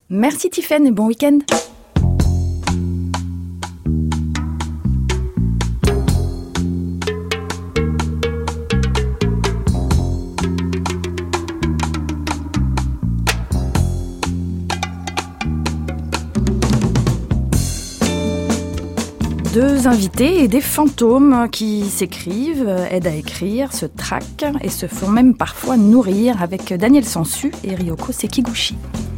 Merci Tiffaine et bon week-end. Deux invités et des fantômes qui s'écrivent, aident à écrire, se traquent et se font même parfois nourrir avec Daniel Sansu et Ryoko Sekiguchi.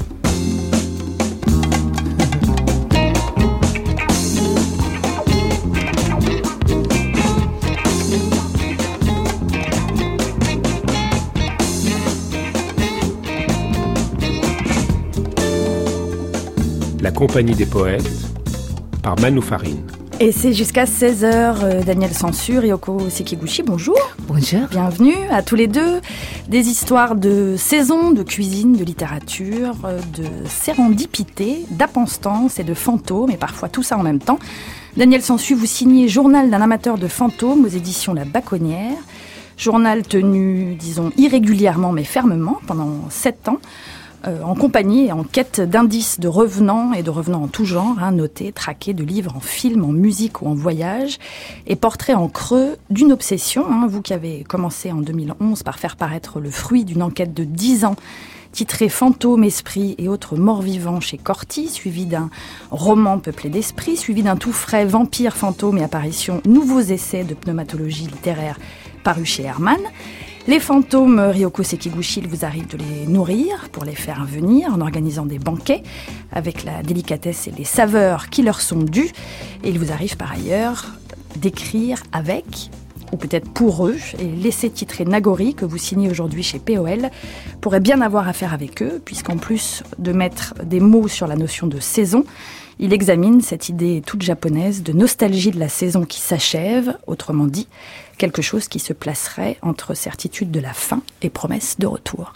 La compagnie des poètes par Manu Farine. Et c'est jusqu'à 16h, Daniel Sansu, Ryoko Sekiguchi, bonjour. Bonjour. Bienvenue à tous les deux. Des histoires de saison, de cuisine, de littérature, de sérendipité, d'appenstance et de fantômes, et parfois tout ça en même temps. Daniel Sansu, vous signez Journal d'un amateur de fantômes aux éditions La Baconnière. Journal tenu, disons, irrégulièrement mais fermement pendant 7 ans. En compagnie et en quête d'indices de revenants et de revenants en tout genre, notés, traqués, de livres en film, en musique ou en voyage, et portrait en creux d'une obsession, vous qui avez commencé en 2011 par faire paraître le fruit d'une enquête de 10 ans, titré Fantômes, esprits et autres morts vivants chez Corti, suivi d'un roman peuplé d'esprits, suivi d'un tout frais Vampires, fantômes et apparitions, nouveaux essais de pneumatologie littéraire paru chez Hermann. Les fantômes, Ryoko Sekiguchi, il vous arrive de les nourrir pour les faire venir en organisant des banquets avec la délicatesse et les saveurs qui leur sont dues. Et il vous arrive par ailleurs d'écrire avec, ou peut-être pour eux, et l'essai titré Nagori que vous signez aujourd'hui chez POL pourrait bien avoir à faire avec eux, puisqu'en plus de mettre des mots sur la notion de saison, il examine cette idée toute japonaise de nostalgie de la saison qui s'achève, autrement dit, quelque chose qui se placerait entre certitude de la fin et promesse de retour.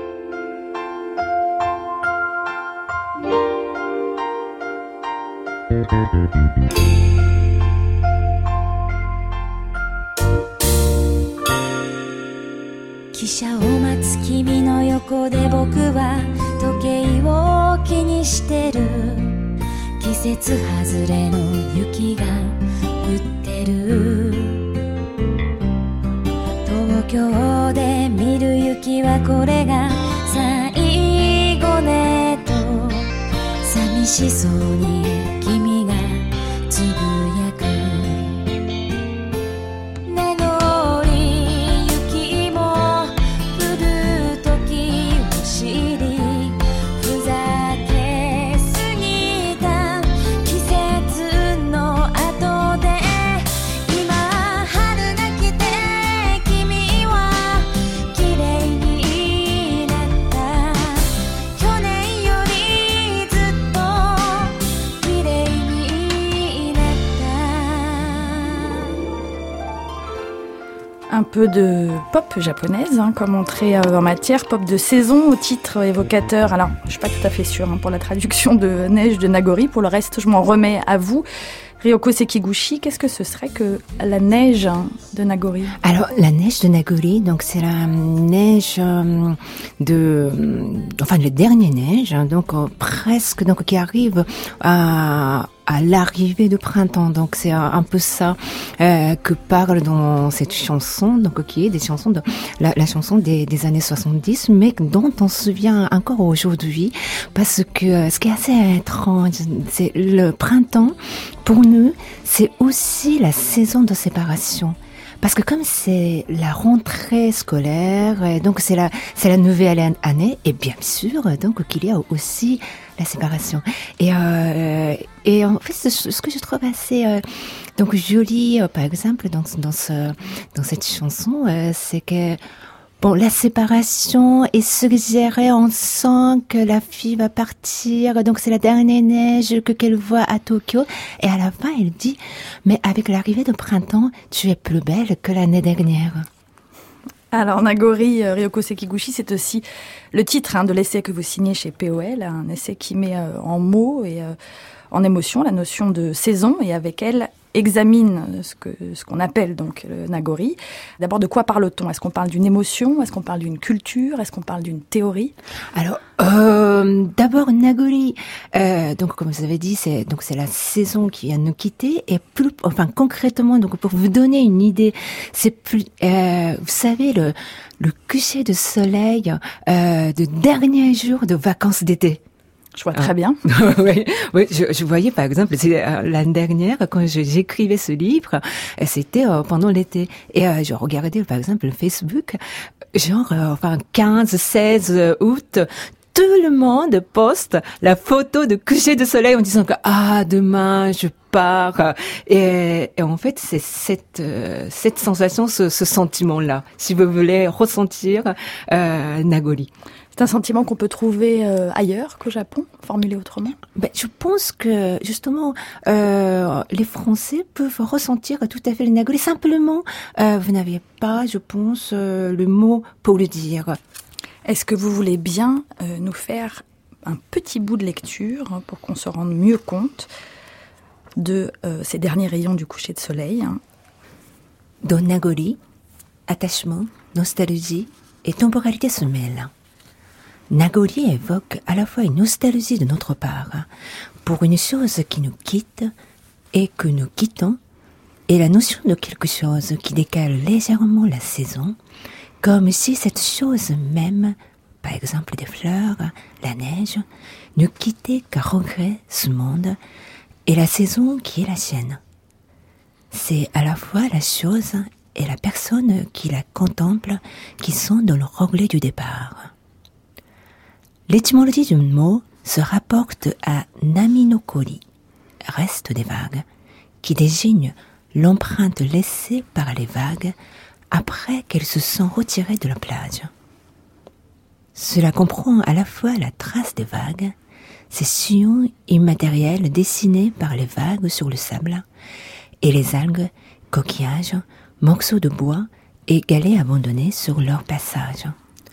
« 季節外れの雪が降ってる」「東京で見る雪はこれが最後ねと」「寂しそうに君がつぶやく」「名残雪も降る時を知り」Un peu de pop japonaise, comme entrée en matière, pop de saison au titre évocateur. Alors, je suis pas tout à fait sûre pour la traduction de Neige de Nagori. Pour le reste, je m'en remets à vous. Ryoko Sekiguchi, qu'est-ce que ce serait que la neige de Nagori ? Alors, la neige de Nagori, donc c'est la neige la dernière neige, donc presque, donc qui arrive à l'arrivée de printemps. Donc c'est un peu ça que parle dans cette chanson, donc qui est des chansons de la chanson des années 70, mais dont on se souvient encore aujourd'hui, parce que ce qui est assez étrange, c'est le printemps. Pour nous, c'est aussi la saison de séparation. Parce que comme c'est la rentrée scolaire, donc c'est la nouvelle année, et bien sûr, donc qu'il y a aussi la séparation. Et en fait, ce que je trouve assez donc joli, par exemple, dans cette chanson, c'est que bon, la séparation est suggérée, on sent que la fille va partir, donc c'est la dernière neige qu'elle voit à Tokyo, et à la fin elle dit « Mais avec l'arrivée du printemps, tu es plus belle que l'année dernière ». Alors Nagori, Ryoko Sekiguchi, c'est aussi le titre de l'essai que vous signez chez POL, un essai qui met en mots et en émotion la notion de saison, et avec elle examine ce qu'on appelle donc le Nagori. D'abord, de quoi parle-t-on ? Est-ce qu'on parle d'une émotion ? Est-ce qu'on parle d'une culture ? Est-ce qu'on parle d'une théorie ? Alors, d'abord Nagori. Donc comme vous avez dit, c'est la saison qui vient de nous quitter. Et concrètement, donc pour vous donner une idée, c'est plus, vous savez le coucher de soleil de dernier jour de vacances d'été. Je vois très bien. Oui, je voyais par exemple l'année dernière quand j'écrivais ce livre, c'était pendant l'été et je regardais par exemple le Facebook, 15-16 août. Tout le monde poste la photo de coucher de soleil en disant que demain je pars et en fait c'est cette sensation, ce sentiment-là, si vous voulez ressentir Nagori. C'est un sentiment qu'on peut trouver ailleurs qu'au Japon, formulé autrement? Je pense que justement les Français peuvent ressentir tout à fait le Nagori. Simplement, vous n'avez pas, je pense, le mot pour le dire. Est-ce que vous voulez bien nous faire un petit bout de lecture pour qu'on se rende mieux compte de ces derniers rayons du coucher de soleil? Dans Nagori, attachement, nostalgie et temporalité se mêlent. Nagori évoque à la fois une nostalgie de notre part pour une chose qui nous quitte et que nous quittons, et la notion de quelque chose qui décale légèrement la saison, comme si cette chose même, par exemple des fleurs, la neige, ne quittait qu'à regret ce monde et la saison qui est la sienne. C'est à la fois la chose et la personne qui la contemple qui sont dans le regret du départ. L'étymologie du mot se rapporte à Nami no Kori, reste des vagues, qui désigne l'empreinte laissée par les vagues après qu'elles se sont retirées de la plage. Cela comprend à la fois la trace des vagues, ces sillons immatériels dessinés par les vagues sur le sable, et les algues, coquillages, morceaux de bois et galets abandonnés sur leur passage.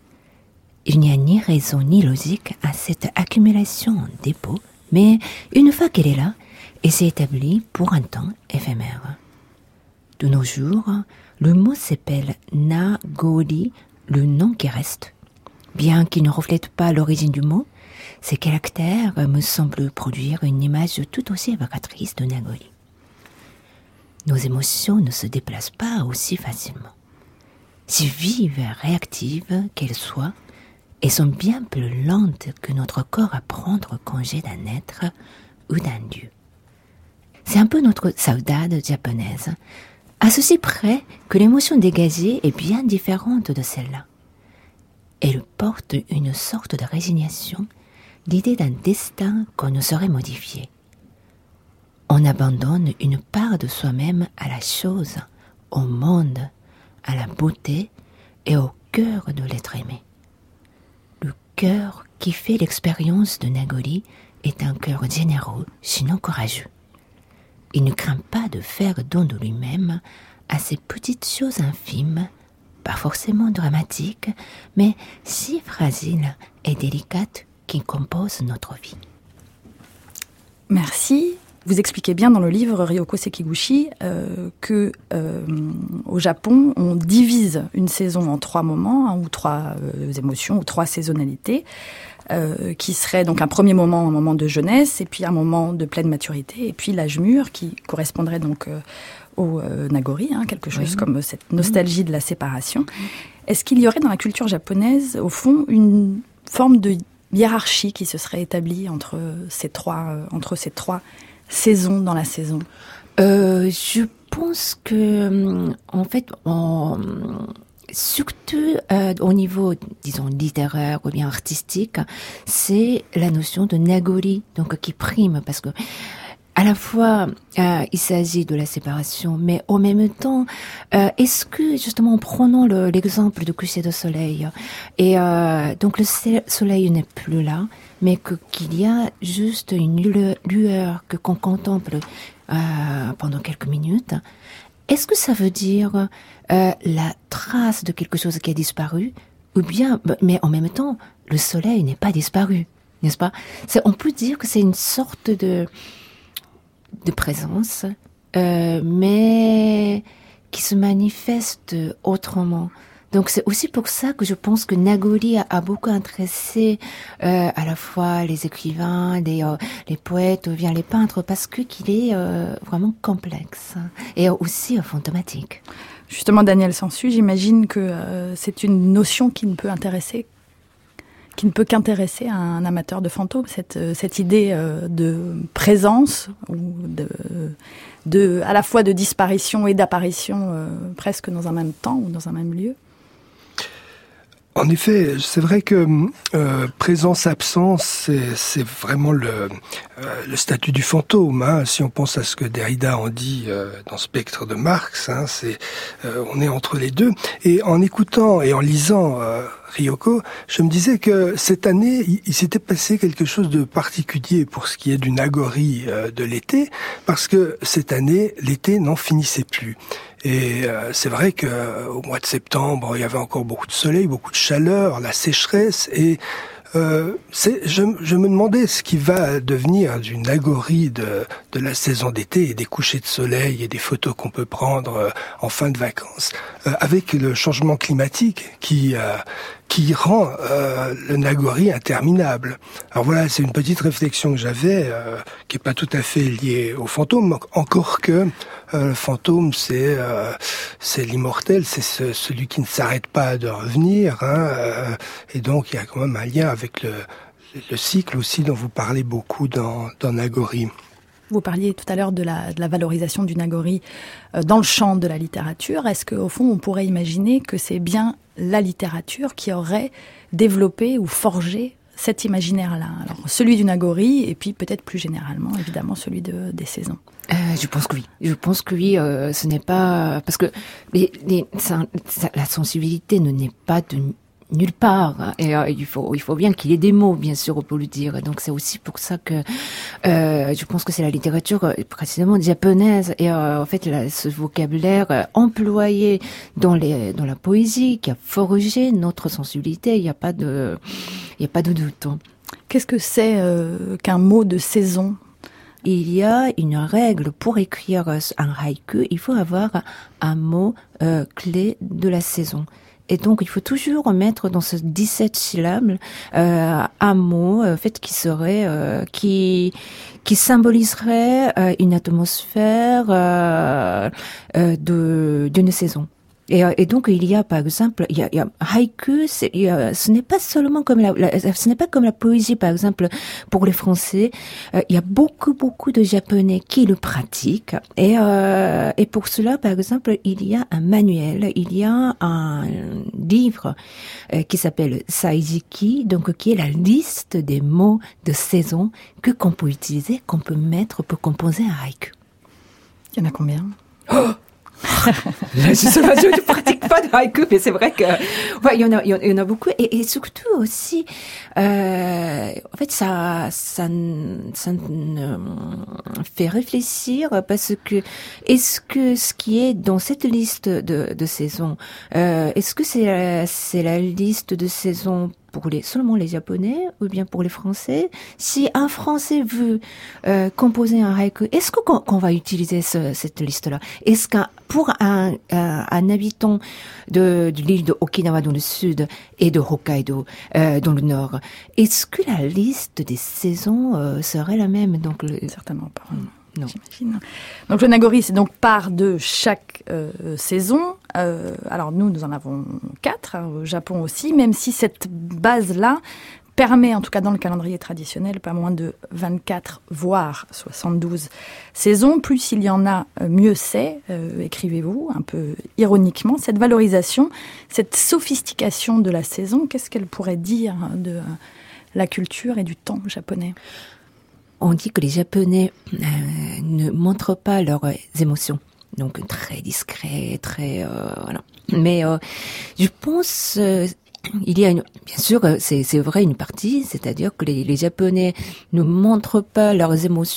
Il n'y a ni raison ni logique à cette accumulation en dépôt, mais une fois qu'elle est là, elle s'est établie pour un temps éphémère. De nos jours, le mot s'appelle Nagori, le nom qui reste. Bien qu'il ne reflète pas l'origine du mot, ces caractères me semblent produire une image tout aussi évocatrice de Nagori. Nos émotions ne se déplacent pas aussi facilement. Si vives et réactives qu'elles soient, elles sont bien plus lentes que notre corps à prendre congé d'un être ou d'un lieu. C'est un peu notre saudade japonaise, à ceci près que l'émotion dégagée est bien différente de celle-là. Elle porte une sorte de résignation, l'idée d'un destin qu'on ne saurait modifier. On abandonne une part de soi-même à la chose, au monde, à la beauté et au cœur de l'être aimé. Le cœur qui fait l'expérience de Nagori est un cœur généreux, sinon courageux. Il ne craint pas de faire don de lui-même à ces petites choses infimes, pas forcément dramatiques, mais si fragiles et délicates qui composent notre vie. Merci. Vous expliquez bien dans le livre Ryoko Sekiguchi que au Japon, on divise une saison en 3 moments, ou 3 émotions, ou 3 saisonnalités, qui serait donc un premier moment, un moment de jeunesse, et puis un moment de pleine maturité, et puis l'âge mûr, qui correspondrait donc au Nagori, quelque chose comme cette nostalgie de la séparation. Est-ce qu'il y aurait dans la culture japonaise, au fond, une forme de hiérarchie qui se serait établie entre ces trois saisons dans la saison? Je pense que, en fait, surtout au niveau, disons, littéraire ou bien artistique, c'est la notion de Nagori, donc qui prime, parce que à la fois, il s'agit de la séparation, mais en même temps, est-ce que, justement, en prenant l'exemple du coucher de soleil, et donc le soleil n'est plus là, mais qu'il y a juste une lueur qu'on contemple pendant quelques minutes, est-ce que ça veut dire la trace de quelque chose qui a disparu, ou bien, mais en même temps, le soleil n'est pas disparu, n'est-ce pas? On peut dire que c'est une sorte de présence, mais qui se manifeste autrement. Donc c'est aussi pour ça que je pense que Nagori a beaucoup intéressé à la fois les écrivains, les poètes ou bien les peintres, parce qu'il est vraiment complexe et aussi fantomatique. Justement, Daniel Sansu, j'imagine que c'est une notion qui ne peut qu'intéresser un amateur de fantômes, cette idée de présence ou à la fois de disparition et d'apparition presque dans un même temps ou dans un même lieu. En effet, c'est vrai que présence-absence, c'est vraiment le statut du fantôme. Hein. Si on pense à ce que Derrida en dit dans Spectre de Marx, hein, on est entre les deux. Et en écoutant et en lisant Ryoko, je me disais que cette année, il s'était passé quelque chose de particulier pour ce qui est du Nagori de l'été, parce que cette année, l'été n'en finissait plus. Et c'est vrai que au mois de septembre, il y avait encore beaucoup de soleil, beaucoup de chaleur, la sécheresse, et je me demandais ce qui va devenir du Nagori de la saison d'été et des couchers de soleil et des photos qu'on peut prendre en fin de vacances, avec le changement climatique qui rend le Nagori interminable. Alors voilà, c'est une petite réflexion que j'avais, qui est pas tout à fait liée au fantôme, encore que le fantôme, c'est l'immortel, c'est celui qui ne s'arrête pas de revenir, hein, et donc il y a quand même un lien avec le cycle aussi dont vous parlez beaucoup dans Nagori. Vous parliez tout à l'heure de la valorisation du Nagori dans le champ de la littérature. Est-ce qu'au fond, on pourrait imaginer que c'est bien la littérature qui aurait développé ou forgé cet imaginaire-là? Alors, celui du Nagori et puis peut-être plus généralement, évidemment, celui des saisons. Je pense que oui. Je pense que oui. Ce n'est pas parce que la sensibilité ne n'est pas de nulle part. Et il faut bien qu'il y ait des mots, bien sûr, pour le dire. Donc c'est aussi pour ça que je pense que c'est la littérature précisément japonaise et en fait ce vocabulaire employé dans la poésie qui a forgé notre sensibilité. Il n'y a pas de doute. Qu'est-ce que c'est qu'un mot de saison? Il y a une règle pour écrire un haïku. Il faut avoir un mot clé de la saison. Et donc, il faut toujours mettre dans ce 17 syllabes un mot, en fait, qui serait, qui symboliserait une atmosphère d'une saison. Et donc il y a par exemple il y a haïku, ce n'est pas seulement comme ce n'est pas comme la poésie par exemple pour les Français. Il y a beaucoup de Japonais qui le pratiquent et pour cela par exemple il y a un manuel, il y a un livre qui s'appelle Saijiki, donc qui est la liste des mots de saison qu'on peut utiliser, qu'on peut mettre pour composer un haïku. Il y en a combien? Je ne pratique pas de haïku, mais c'est vrai que il y en a beaucoup et surtout aussi en fait ça me fait réfléchir parce que est-ce que ce qui est dans cette liste de saisons est-ce que c'est la liste de saisons pour seulement les Japonais ou bien pour les Français? Si un Français veut composer un haïku, est-ce qu'on va utiliser cette liste-là? Est-ce que pour un habitant de l'île de Okinawa dans le sud et de Hokkaido dans le nord, est-ce que la liste des saisons serait la même? Donc certainement pas. Non. J'imagine. Donc le Nagori, c'est donc part de chaque saison. Alors nous en avons 4, au Japon aussi, même si cette base-là permet, en tout cas dans le calendrier traditionnel, pas moins de 24, voire 72 saisons. Plus il y en a, mieux c'est, écrivez-vous, un peu ironiquement. Cette valorisation, cette sophistication de la saison, qu'est-ce qu'elle pourrait dire de la culture et du temps japonais? On dit que les Japonais ne montrent pas leurs émotions, donc très discret, très voilà. Mais je pense il y a bien sûr c'est vrai une partie, c'est-à-dire que les Japonais ne montrent pas leurs émotions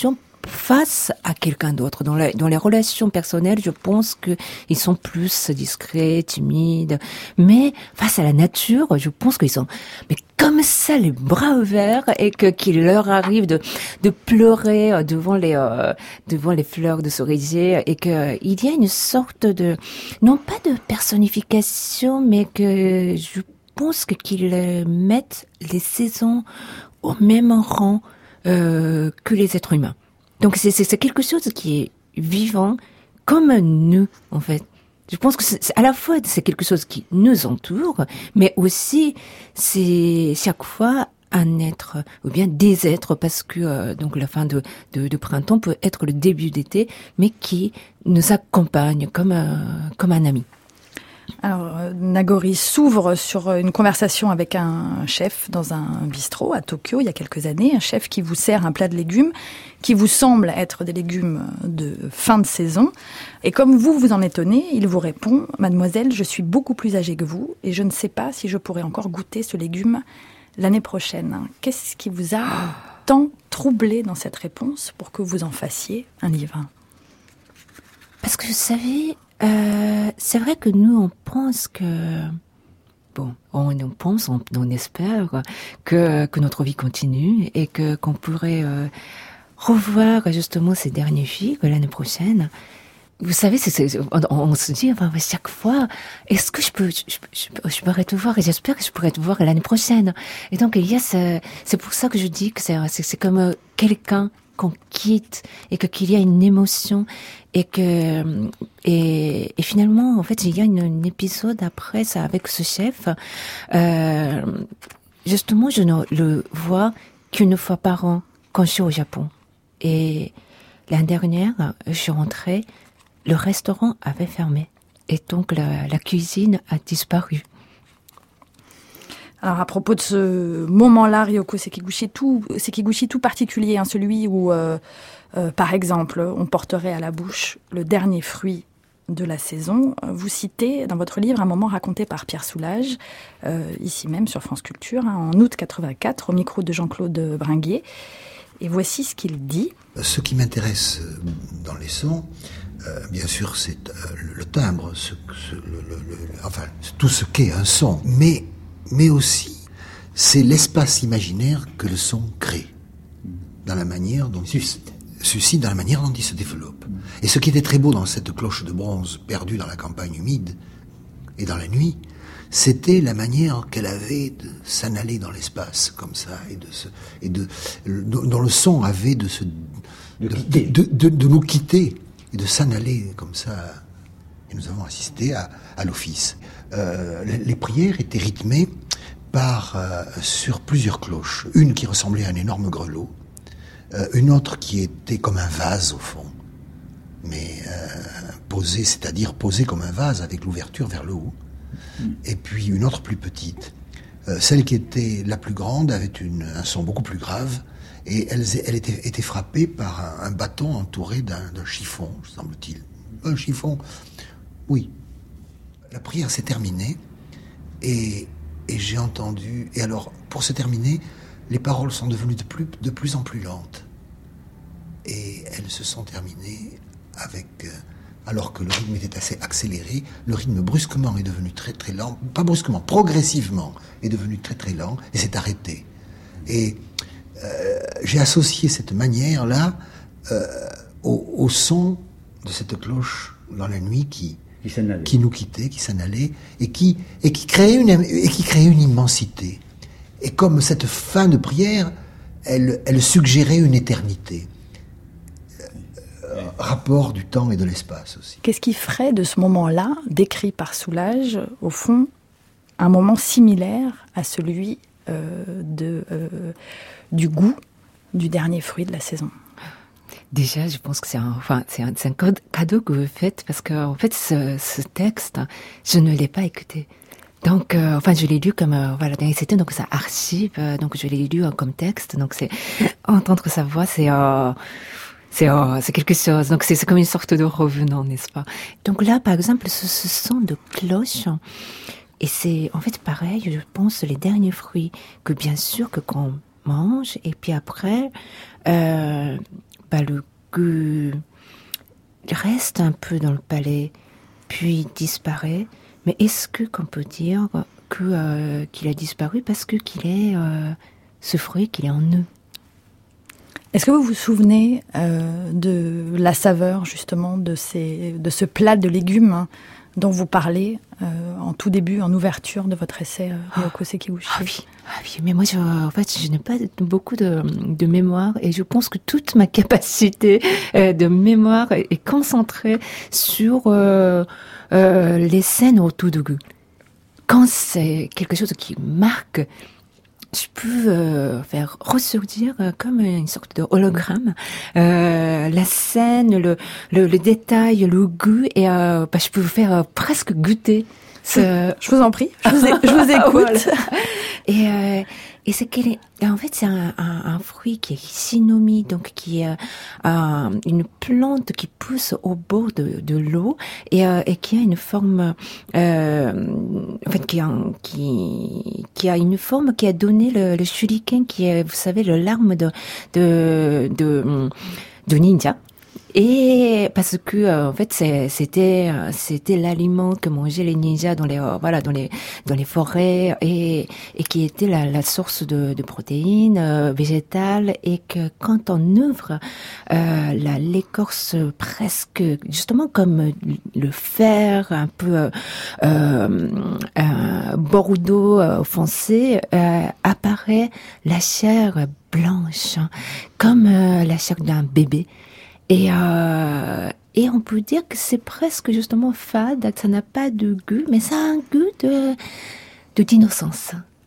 face à quelqu'un d'autre. Dans les relations personnelles, je pense que ils sont plus discrets, timides. Mais face à la nature, je pense qu'ils sont, mais comme ça, les bras ouverts, et qu'il leur arrive de pleurer devant les fleurs de cerisier, et que il y a une sorte de, non pas de personnification, mais que je pense qu'ils mettent les saisons au même rang que les êtres humains. Donc c'est quelque chose qui est vivant comme nous, en fait. Je pense que c'est à la fois c'est quelque chose qui nous entoure, mais aussi c'est chaque fois un être ou bien des êtres, parce que donc la fin de printemps peut être le début d'été, mais qui nous accompagne comme un ami. Alors, Nagori s'ouvre sur une conversation avec un chef dans un bistrot à Tokyo il y a quelques années, un chef qui vous sert un plat de légumes qui vous semble être des légumes de fin de saison. Et comme vous en étonnez, il vous répond « Mademoiselle, je suis beaucoup plus âgée que vous et je ne sais pas si je pourrai encore goûter ce légume l'année prochaine. » Qu'est-ce qui vous a tant troublé dans cette réponse pour que vous en fassiez un livre ? Parce que vous savez, c'est vrai que nous, on pense que, on espère que notre vie continue et qu'on pourrait revoir justement ces derniers filles l'année prochaine. Vous savez, on se dit chaque fois, est-ce que je pourrais te voir, et j'espère que je pourrais te voir l'année prochaine. Et donc il y a c'est pour ça que je dis que c'est comme quelqu'un qu'on quitte et qu'il y a une émotion et finalement en fait il y a un épisode après ça avec ce chef. Justement, je ne le vois qu'une fois par an quand je suis au Japon. Et l'année dernière, je suis rentrée, le restaurant avait fermé et donc la cuisine a disparu. Alors à propos de ce moment-là, Ryoko Sekiguchi, tout particulier, celui où, par exemple, on porterait à la bouche le dernier fruit de la saison. Vous citez dans votre livre un moment raconté par Pierre Soulages, ici même sur France Culture, en août 84, au micro de Jean-Claude Bringuier. Et voici ce qu'il dit. Ce qui m'intéresse dans les sons, bien sûr, c'est le timbre, tout ce qu'est un son, mais aussi, c'est l'espace imaginaire que le son crée, dans la manière dont il suscite, dans la manière dont il se développe. Et ce qui était très beau dans cette cloche de bronze perdue dans la campagne humide et dans la nuit, c'était la manière qu'elle avait de s'annaler dans l'espace, comme ça, dont le son avait de nous quitter et de s'annaler comme ça. Et nous avons assisté à l'office. Les prières étaient rythmées sur plusieurs cloches. Une qui ressemblait à un énorme grelot, une autre qui était comme un vase au fond, mais posée comme un vase avec l'ouverture vers le haut. Et puis une autre plus petite. Celle qui était la plus grande avait un son beaucoup plus grave, et elle était frappée par un bâton entouré d'un chiffon, semble-t-il. Un chiffon, oui. La prière s'est terminée, et j'ai entendu... Et alors, pour se terminer, les paroles sont devenues de plus en plus lentes. Et elles se sont terminées alors que le rythme était assez accéléré, le rythme brusquement est devenu très très lent, pas brusquement, progressivement est devenu très très lent, et s'est arrêté. Et j'ai associé cette manière-là au son de cette cloche dans la nuit qui nous quittait, qui s'en allait, et qui créait une immensité. Et comme cette fin de prière, elle suggérait une éternité. Rapport du temps et de l'espace aussi. Qu'est-ce qui ferait de ce moment-là, décrit par Soulages, au fond, un moment similaire à celui du goût du dernier fruit de la saison? Déjà, je pense que c'est un cadeau que vous faites, parce que en fait, ce texte, je ne l'ai pas écouté. Donc, je l'ai lu comme c'était donc ça archive, donc je l'ai lu comme texte. Donc c'est entendre sa voix, c'est quelque chose. Donc c'est comme une sorte de revenant, n'est-ce pas? Donc là, par exemple, ce son de cloche, et c'est en fait pareil, je pense, les derniers fruits que bien sûr que qu'on mange, et puis après, le goût reste un peu dans le palais, puis disparaît. Mais est-ce qu'on peut dire qu'il a disparu parce qu'il est ce fruit qu'il est en eux? Est-ce que vous vous souvenez de la saveur justement de ce plat de légumes dont vous parlez en tout début, en ouverture de votre essai Ryoko Sekiguchi? Ah oui, mais moi, en fait, je n'ai pas beaucoup de mémoire et je pense que toute ma capacité de mémoire est concentrée sur les scènes autour de goût. Quand c'est quelque chose qui marque, je peux faire ressortir comme une sorte de hologramme la scène, le détail, le goût, et je peux vous faire presque goûter. Je vous en prie, je vous écoute. Voilà. Et c'est en fait, c'est un fruit qui est synomie, donc qui est une plante qui pousse au bord de l'eau et qui a une forme, en fait, qui a une forme qui a donné le shuriken, qui est, vous savez, le larme de ninja. Et parce que en fait c'était l'aliment que mangeaient les ninjas dans les forêts et qui était la source de protéines végétales, et que quand on ouvre l'écorce presque justement comme le fer un peu bordeaux foncé, apparaît la chair blanche comme la chair d'un bébé. Et on peut dire que c'est presque justement fade, que ça n'a pas de goût, mais ça a un goût d'innocence.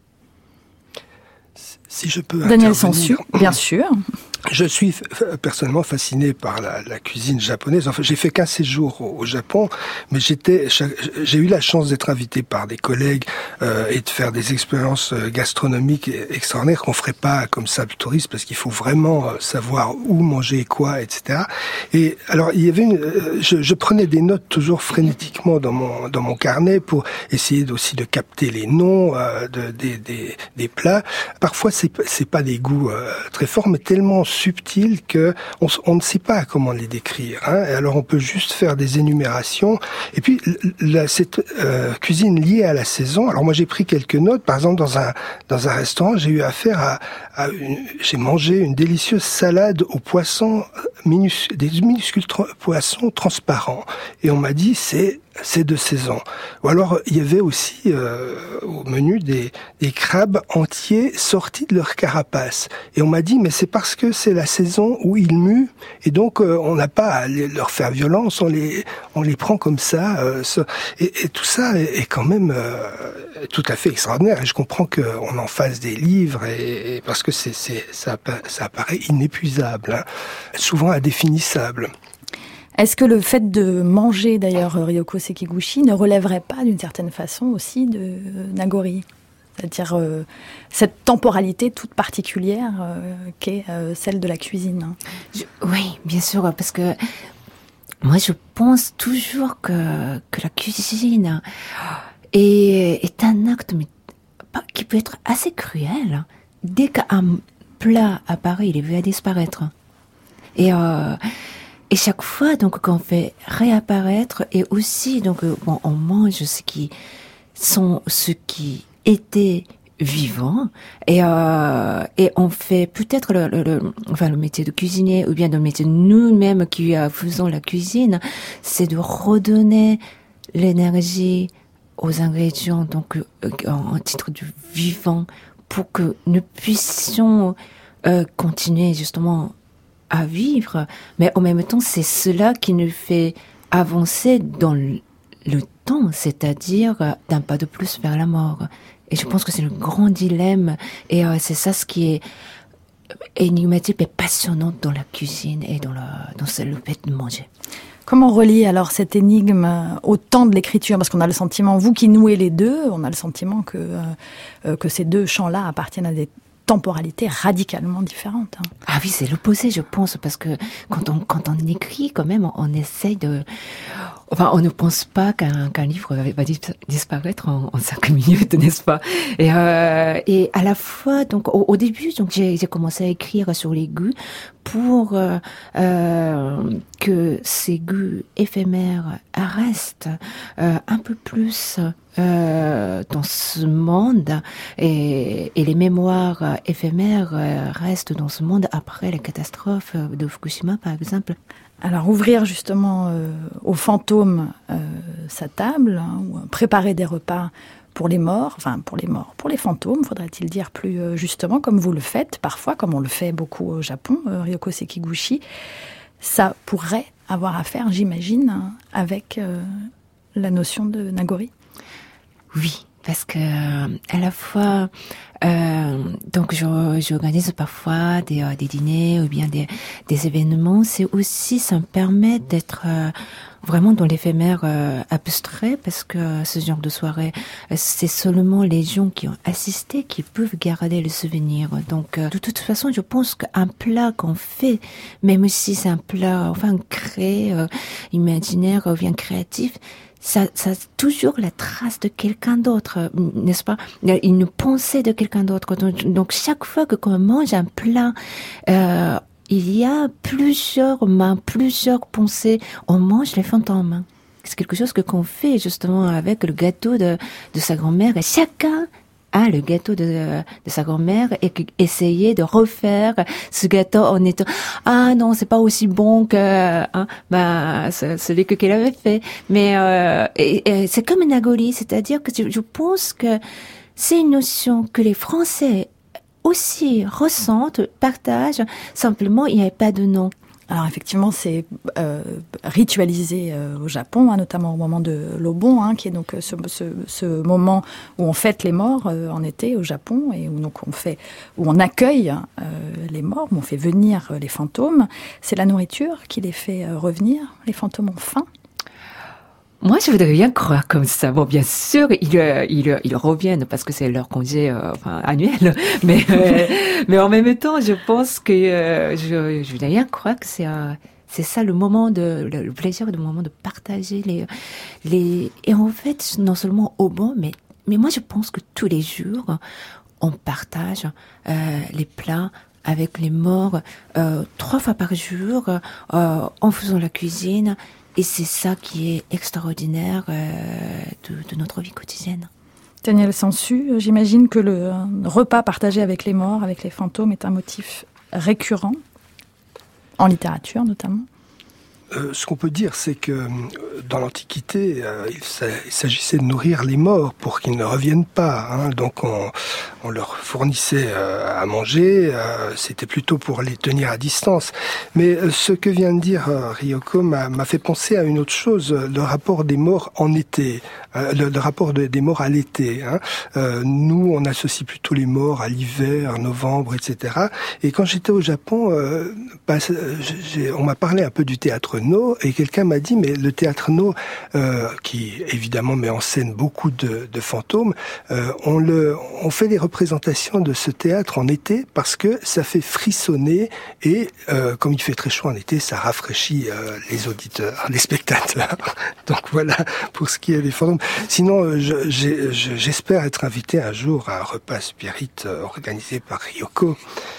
Si je peux Daniel Sansu, bien sûr. Je suis personnellement fasciné par la cuisine japonaise. Enfin, j'ai fait qu'un séjour au Japon, mais j'ai eu la chance d'être invité par des collègues et de faire des expériences gastronomiques extraordinaires qu'on ferait pas comme ça le touriste, parce qu'il faut vraiment savoir où manger quoi, etc. Et alors il y avait je prenais des notes toujours frénétiquement dans mon carnet pour essayer aussi de capter les noms des plats. Parfois c'est pas des goûts très forts, mais tellement subtils que on ne sait pas comment les décrire. Et alors on peut juste faire des énumérations. Et puis cette cuisine liée à la saison. Alors moi j'ai pris quelques notes. Par exemple dans un restaurant, j'ai eu affaire j'ai mangé une délicieuse salade aux poissons des minuscules poissons transparents. Et on m'a dit c'est de saison. Ou alors il y avait aussi au menu des crabes entiers sortis de leur carapace. Et on m'a dit mais c'est parce que c'est la saison où ils muent, et donc on n'a pas à leur faire violence, on les prend comme ça. Et tout ça est quand même tout à fait extraordinaire. Et je comprends qu'on en fasse des livres, et parce que ça apparaît inépuisable, souvent indéfinissable. Est-ce que le fait de manger, d'ailleurs, Ryoko Sekiguchi ne relèverait pas d'une certaine façon aussi de Nagori ? C'est-à-dire cette temporalité toute particulière qu'est celle de la cuisine. Oui, bien sûr, parce que moi je pense toujours que la cuisine est un acte qui peut être assez cruel. Dès qu'un plat apparaît, il est voué à disparaître. Et chaque fois, donc, qu'on fait réapparaître, et aussi, donc, on mange ce qui était vivant, et on fait peut-être le métier de cuisinier, ou bien le métier de nous-mêmes qui faisons la cuisine, c'est de redonner l'énergie aux ingrédients, donc, en titre de vivant, pour que nous puissions continuer justement à vivre, mais en même temps, c'est cela qui nous fait avancer dans le temps, c'est-à-dire d'un pas de plus vers la mort. Et je pense que c'est le grand dilemme, et c'est ça ce qui est énigmatique et passionnant dans la cuisine et dans le fait de manger. Comment relier alors cette énigme au temps de l'écriture ? Parce qu'on a le sentiment, vous qui nouez les deux, on a le sentiment que ces deux champs-là appartiennent à des temporalités radicalement différentes. Ah oui, c'est l'opposé, je pense, parce que quand on écrit, quand même, on essaye Enfin, on ne pense pas qu'un livre va disparaître en 5 minutes, n'est-ce pas? Et à la fois, donc au début, donc j'ai commencé à écrire sur les gueux pour que ces gueux éphémères restent un peu plus dans ce monde et les mémoires éphémères restent dans ce monde après la catastrophe de Fukushima, par exemple. Alors ouvrir justement aux fantômes sa table, ou préparer des repas pour les morts, pour les fantômes, faudrait-il dire plus justement, comme vous le faites parfois, comme on le fait beaucoup au Japon, Ryoko Sekiguchi, ça pourrait avoir à faire, j'imagine, avec la notion de Nagori. Oui, parce que à la fois, donc j'organise parfois des dîners ou bien des événements. C'est aussi, ça me permet d'être vraiment dans l'éphémère abstrait, parce que ce genre de soirée, c'est seulement les gens qui ont assisté qui peuvent garder le souvenir. Donc de toute façon, je pense qu'un plat qu'on fait, même si c'est un plat enfin créé, imaginaire ou bien créatif, ça a toujours la trace de quelqu'un d'autre, n'est-ce pas? Une pensée de quelqu'un d'autre. Donc chaque fois que qu'on mange un plat, il y a plusieurs mains, plusieurs pensées. On mange les fantômes. C'est quelque chose qu'on fait justement avec le gâteau de sa grand-mère. Et chacun a le gâteau de sa grand-mère et essayer de refaire ce gâteau en étant non, c'est pas aussi bon que celui qu'elle avait fait. Mais et c'est comme Nagori, c'est-à-dire que je pense que c'est une notion que les Français aussi ressentent, partagent. Simplement, il n'y avait pas de nom. Alors effectivement, c'est ritualisé au Japon, notamment au moment de l'Obon, qui est donc ce moment où on fête les morts en été au Japon, et où on accueille les morts, où on fait venir les fantômes. C'est la nourriture qui les fait revenir. Les fantômes ont faim. Moi, je voudrais bien croire comme ça. Bon, bien sûr, ils reviennent parce que c'est leur congé annuel. Mais en même temps, je pense que je voudrais bien croire que c'est ça le moment le plaisir, le moment de partager les. Et en fait, non seulement au bon, mais moi, je pense que tous les jours, on partage les plats avec les morts 3 fois par jour en faisant la cuisine. Et c'est ça qui est extraordinaire de notre vie quotidienne. Daniel Sansu, j'imagine que le repas partagé avec les morts, avec les fantômes, est un motif récurrent, en littérature notamment. Ce qu'on peut dire, c'est que dans l'Antiquité, il s'agissait de nourrir les morts pour qu'ils ne reviennent pas. Donc on leur fournissait à manger, c'était plutôt pour les tenir à distance. Mais ce que vient de dire Ryoko m'a fait penser à une autre chose, le rapport des morts en été, le rapport des morts à l'été. Nous, on associe plutôt les morts à l'hiver, novembre, etc. Et quand j'étais au Japon, on m'a parlé un peu du théâtre No, et quelqu'un m'a dit, mais le théâtre No, qui évidemment met en scène beaucoup de fantômes, on fait des représentations de ce théâtre en été parce que ça fait frissonner, et comme il fait très chaud en été, ça rafraîchit les auditeurs, les spectateurs. Donc voilà pour ce qui est des fantômes. Sinon, j'espère être invité un jour à un repas spirit organisé par Ryoko.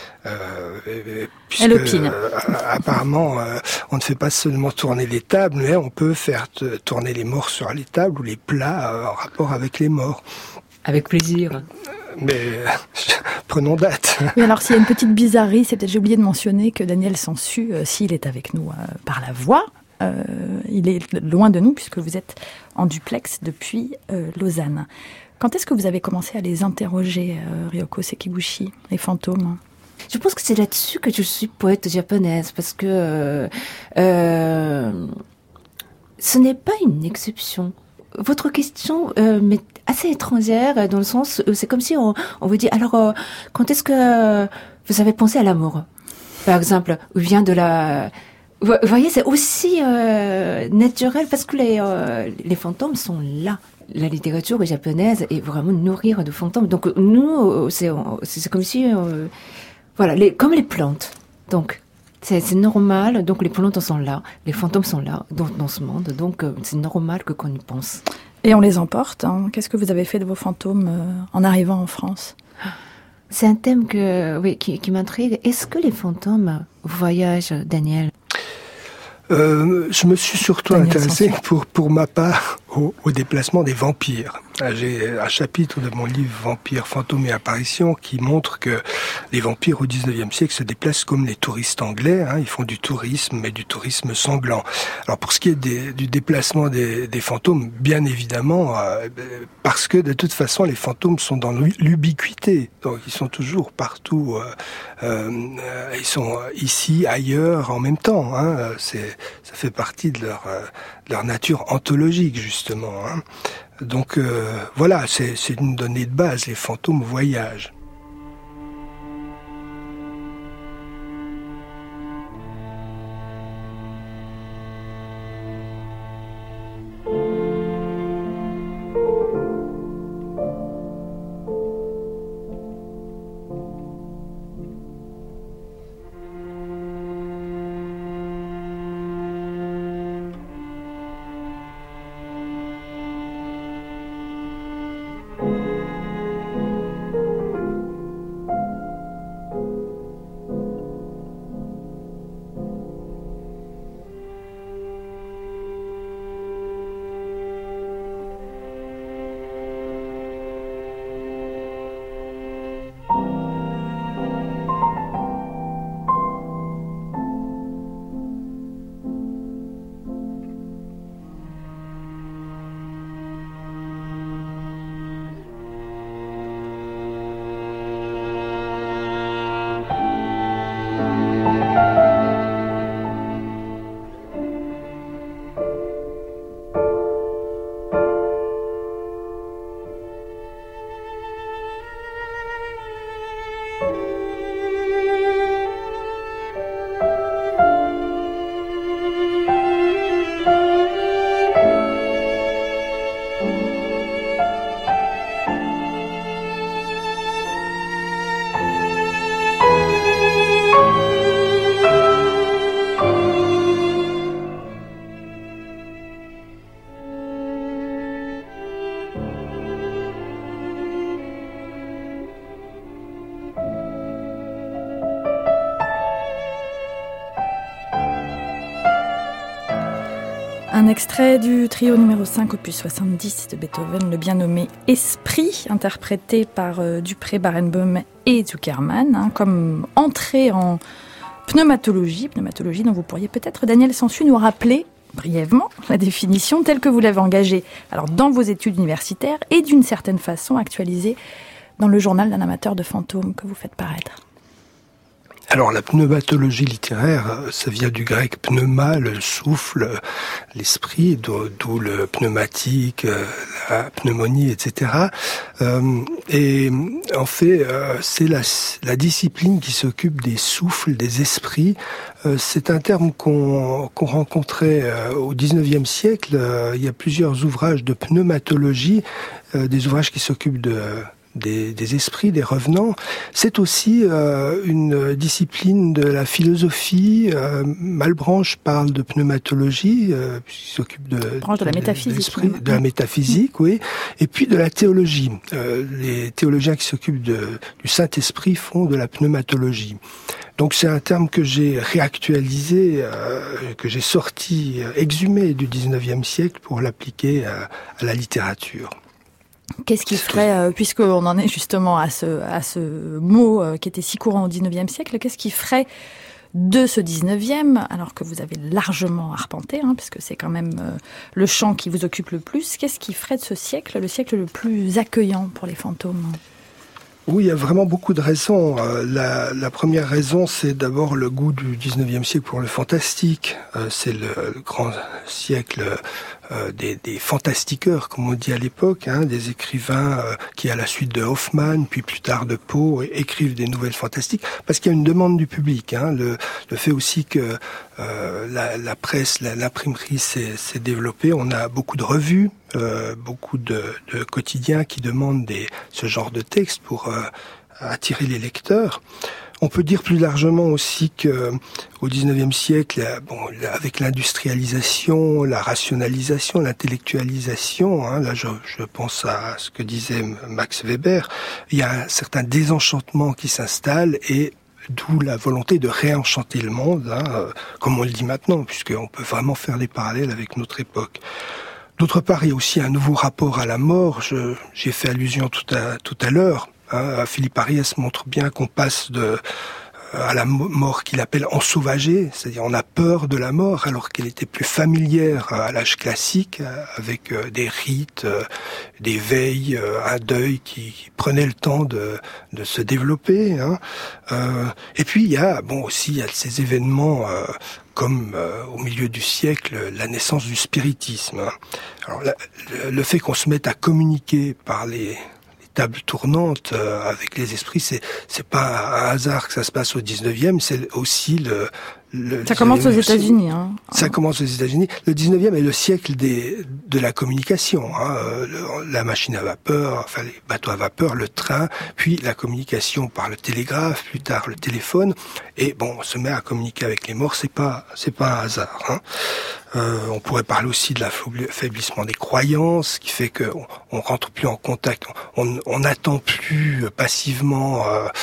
Puisque apparemment on ne fait pas seulement tourner les tables, mais on peut faire tourner les morts sur les tables ou les plats en rapport avec les morts. Avec plaisir. Mais prenons date. Et alors s'il y a une petite bizarrerie, c'est peut-être j'ai oublié de mentionner que Daniel Sansu, s'il est avec nous par la voix, il est loin de nous puisque vous êtes en duplex depuis Lausanne. Quand est-ce que vous avez commencé à les interroger, Ryoko Sekiguchi, les fantômes ? Je pense que c'est là-dessus que je suis poète japonaise, parce que ce n'est pas une exception. Votre question m'est assez étrangère, dans le sens, c'est comme si on vous dit, alors, quand est-ce que vous avez pensé à l'amour, par exemple, ou vient de la... Vous voyez, c'est aussi naturel, parce que les fantômes sont là. La littérature japonaise est vraiment nourrie de fantômes. Donc nous, c'est comme si... voilà, comme les plantes. Donc, C'est normal, donc les fantômes sont là, les fantômes sont là dans ce monde, donc c'est normal qu'on y pense. Et on les emporte, hein. Qu'est-ce que vous avez fait de vos fantômes en arrivant en France ? C'est un thème qui m'intrigue. Est-ce que les fantômes voyagent, Daniel ? Je me suis surtout intéressé pour ma part au déplacement des vampires. J'ai un chapitre de mon livre Vampires, fantômes et apparitions qui montre que les vampires au 19e siècle se déplacent comme les touristes anglais, hein. Ils font du tourisme, mais du tourisme sanglant. Alors pour ce qui est du déplacement des fantômes, bien évidemment, parce que de toute façon les fantômes sont dans l'ubiquité, donc ils sont toujours partout, ils sont ici, ailleurs, en même temps, hein. Ça fait partie de leur nature ontologique justement, hein. Donc voilà, c'est une donnée de base, les fantômes voyagent. Un extrait du trio numéro 5, opus 70 de Beethoven, le bien nommé Esprit, interprété par Dupré, Barenboim et Zuckerman, hein, comme entrée en pneumatologie dont vous pourriez peut-être, Daniel Sansu, nous rappeler brièvement la définition telle que vous l'avez engagée alors dans vos études universitaires et d'une certaine façon actualisée dans le journal d'un amateur de fantômes que vous faites paraître. Alors la pneumatologie littéraire, ça vient du grec pneuma, le souffle, l'esprit, d'où le pneumatique, la pneumonie, etc. Et en fait, c'est la discipline qui s'occupe des souffles, des esprits. C'est un terme qu'on rencontrait au XIXe siècle. Il y a plusieurs ouvrages de pneumatologie, des ouvrages qui s'occupent des esprits, des revenants. C'est aussi une discipline de la philosophie. Malebranche parle de pneumatologie, puisqu'il s'occupe de la métaphysique. De la métaphysique, oui. Et puis de la théologie. Les théologiens qui s'occupent du Saint-Esprit font de la pneumatologie. Donc c'est un terme que j'ai réactualisé, que j'ai sorti, exhumé du XIXe siècle pour l'appliquer à la littérature. Qu'est-ce qui ferait, puisqu'on en est justement à ce mot qui était si courant au XIXe siècle, qu'est-ce qui ferait de ce XIXe, alors que vous avez largement arpenté, hein, puisque c'est quand même le champ qui vous occupe le plus, qu'est-ce qui ferait de ce siècle le siècle le plus accueillant pour les fantômes ? Oui, il y a vraiment beaucoup de raisons. La première raison, c'est d'abord le goût du XIXe siècle pour le fantastique. C'est le grand siècle des fantastiqueurs, comme on dit à l'époque, hein, des écrivains qui, à la suite de Hoffmann, puis plus tard de Poe, écrivent des nouvelles fantastiques, parce qu'il y a une demande du public. Hein, le fait aussi que la presse, l'imprimerie s'est développée. On a beaucoup de revues, beaucoup de quotidiens qui demandent ce genre de texte pour attirer les lecteurs. On peut dire plus largement aussi que au XIXe siècle, avec l'industrialisation, la rationalisation, l'intellectualisation, là je pense à ce que disait Max Weber, il y a un certain désenchantement qui s'installe et d'où la volonté de réenchanter le monde, comme on le dit maintenant, puisqu'on peut vraiment faire des parallèles avec notre époque. D'autre part, il y a aussi un nouveau rapport à la mort. J'ai fait allusion tout à l'heure. Philippe Ariès montre bien qu'on passe à la mort qu'il appelle ensauvagée, c'est-à-dire on a peur de la mort alors qu'elle était plus familière à l'âge classique, avec des rites, des veilles, un deuil qui prenait le temps de se développer. Et puis il y a ces événements comme au milieu du siècle, la naissance du spiritisme. Alors le fait qu'on se mette à communiquer par les tables tournantes avec les esprits, c'est pas un hasard que ça se passe au 19e, c'est aussi ça commence aux États-Unis. Ça commence aux États-Unis. Le 19e est le siècle de la communication. La machine à vapeur, les bateaux à vapeur, le train, puis la communication par le télégraphe, plus tard le téléphone. Et on se met à communiquer avec les morts, c'est pas un hasard. On pourrait parler aussi de l'affaiblissement des croyances, qui fait que on rentre plus en contact, on n'attend plus passivement,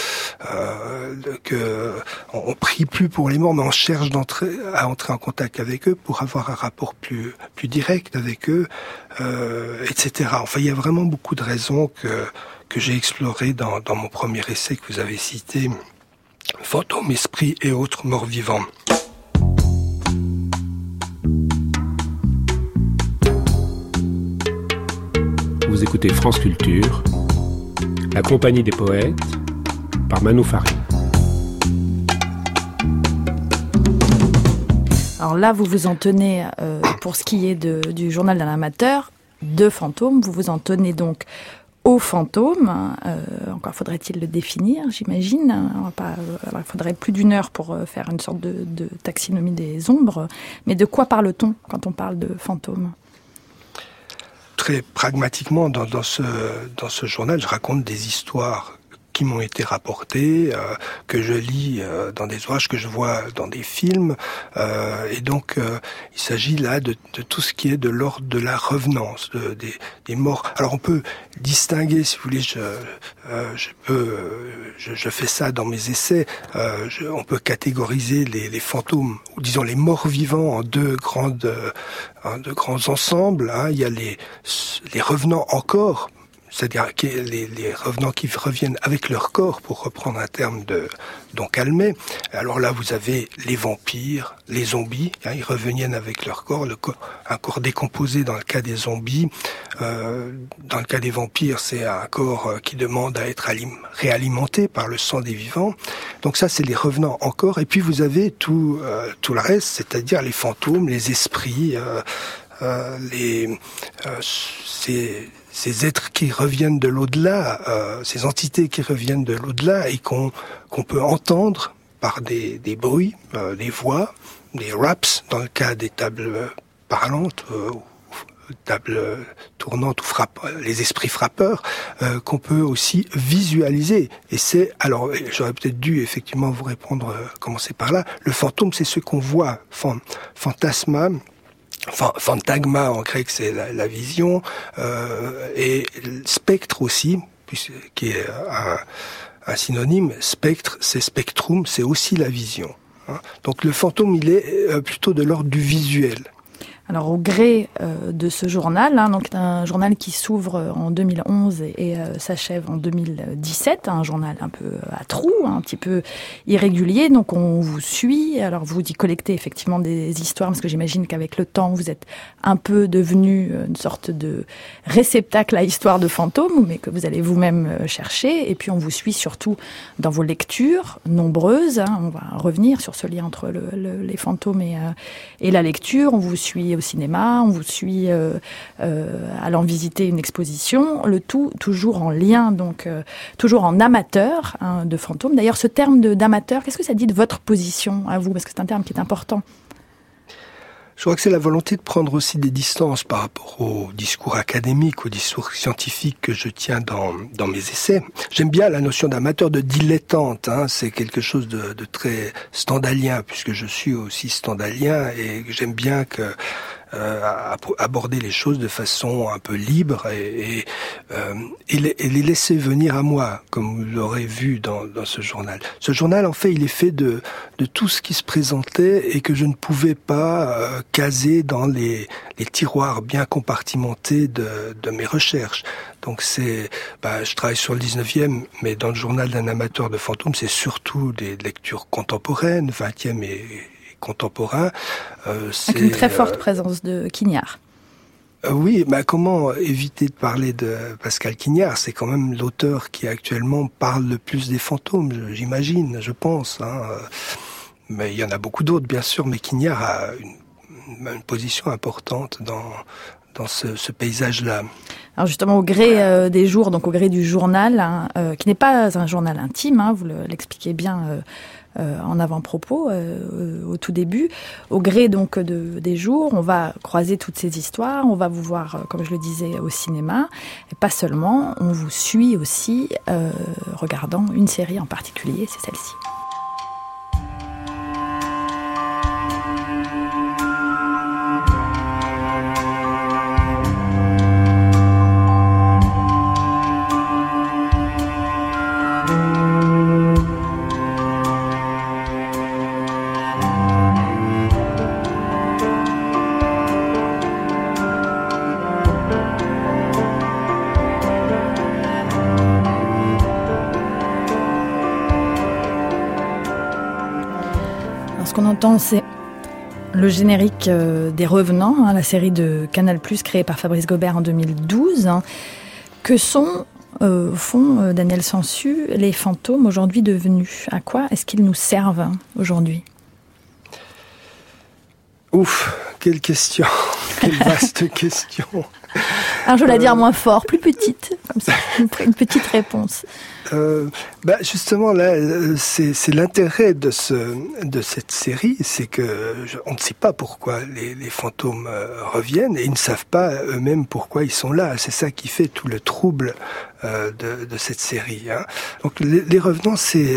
on prie plus pour les morts, mais on cherche à entrer en contact avec eux pour avoir un rapport plus direct avec eux, etc. Enfin, il y a vraiment beaucoup de raisons que j'ai explorées dans mon premier essai que vous avez cité, Fantômes, esprits et autres morts vivants. Vous écoutez France Culture, la compagnie des poètes, par Manou Farid. Alors là, vous vous en tenez, pour ce qui est du journal d'un amateur, de fantômes, vous vous en tenez donc aux fantômes. Encore faudrait-il le définir, j'imagine. Il faudrait plus d'une heure pour faire une sorte de taxinomie des ombres. Mais de quoi parle-t-on quand on parle de fantômes ? Très pragmatiquement, dans ce journal, je raconte des histoires qui m'ont été rapportées, que je lis dans des ouvrages, que je vois dans des films, et donc il s'agit là de tout ce qui est de l'ordre de la revenance, des morts. Alors on peut distinguer, si vous voulez, je fais ça dans mes essais, on peut catégoriser les fantômes, ou disons les morts vivants en deux grands ensembles. Il y a les revenants encore, c'est-à-dire les revenants qui reviennent avec leur corps, pour reprendre un terme de Don Calmet. Alors là, vous avez les vampires, les zombies, ils reviennent avec leur corps, un corps décomposé dans le cas des zombies. Dans le cas des vampires, c'est un corps qui demande à être réalimenté par le sang des vivants. Donc ça, c'est les revenants encore. Et puis vous avez tout le reste, c'est-à-dire les fantômes, les esprits, ces êtres qui reviennent de l'au-delà, ces entités qui reviennent de l'au-delà et qu'on peut entendre par des bruits, des voix, des raps, dans le cas des tables parlantes, tables tournantes ou les esprits frappeurs, qu'on peut aussi visualiser. Et alors j'aurais peut-être dû effectivement vous répondre, commencer par là, le fantôme, c'est ce qu'on voit, fantasma, phantagma en grec, c'est la vision, et spectre aussi, qui est un synonyme. Spectre, c'est spectrum, c'est aussi la vision. Donc le fantôme, il est plutôt de l'ordre du visuel. Alors au gré de ce journal, donc un journal qui s'ouvre en 2011 et s'achève en 2017, un journal un peu à trous, un petit peu irrégulier, donc on vous suit. Alors vous y collectez effectivement des histoires, parce que j'imagine qu'avec le temps vous êtes un peu devenu une sorte de réceptacle à histoire de fantômes, mais que vous allez vous-même chercher. Et puis on vous suit surtout dans vos lectures nombreuses. On va revenir sur ce lien entre les fantômes et la lecture. On vous suit au cinéma, on vous suit allant visiter une exposition, le tout toujours en lien, donc toujours en amateur de fantômes. D'ailleurs, ce terme d'amateur, qu'est-ce que ça dit de votre position à vous ? Parce que c'est un terme qui est important. Je crois que c'est la volonté de prendre aussi des distances par rapport au discours académique, au discours scientifique que je tiens dans mes essais. J'aime bien la notion d'amateur, de dilettante, hein. C'est quelque chose de très stendhalien, puisque je suis aussi stendhalien, et j'aime bien aborder les choses de façon un peu libre et les laisser venir à moi, comme vous l'aurez vu dans ce journal. Ce journal, en fait, il est fait de tout ce qui se présentait et que je ne pouvais pas caser dans les tiroirs bien compartimentés de mes recherches. Donc je travaille sur le 19e, mais dans le journal d'un amateur de fantômes, c'est surtout des lectures contemporaines, 20e et contemporain. Avec une très forte présence de Quignard. Oui, comment éviter de parler de Pascal Quignard? C'est quand même l'auteur qui actuellement parle le plus des fantômes, j'imagine, je pense. Hein. Mais il y en a beaucoup d'autres, bien sûr, mais Quignard a une position importante dans ce paysage-là. Alors justement, au gré des jours, donc au gré du journal, hein, qui n'est pas un journal intime, hein, vous l'expliquez bien en avant-propos au tout début. Au gré donc des jours, on va croiser toutes ces histoires, on va vous voir, comme je le disais, au cinéma, et pas seulement, on vous suit aussi regardant une série en particulier, c'est celle-ci. Ce qu'on entend, c'est le générique des Revenants, hein, la série de Canal+, créée par Fabrice Gobert en 2012. Hein. Que sont, font Daniel Sansu, les fantômes aujourd'hui devenus? À quoi est-ce qu'ils nous servent aujourd'hui? Ouf, quelle question, quelle vaste question. Alors je vais la dire moins fort, plus petite, comme ça, une petite réponse. Justement là, c'est l'intérêt de cette série, c'est que on ne sait pas pourquoi les fantômes reviennent, et ils ne savent pas eux-mêmes pourquoi ils sont là. C'est ça qui fait tout le trouble de cette série. Hein. Donc les Revenants, c'est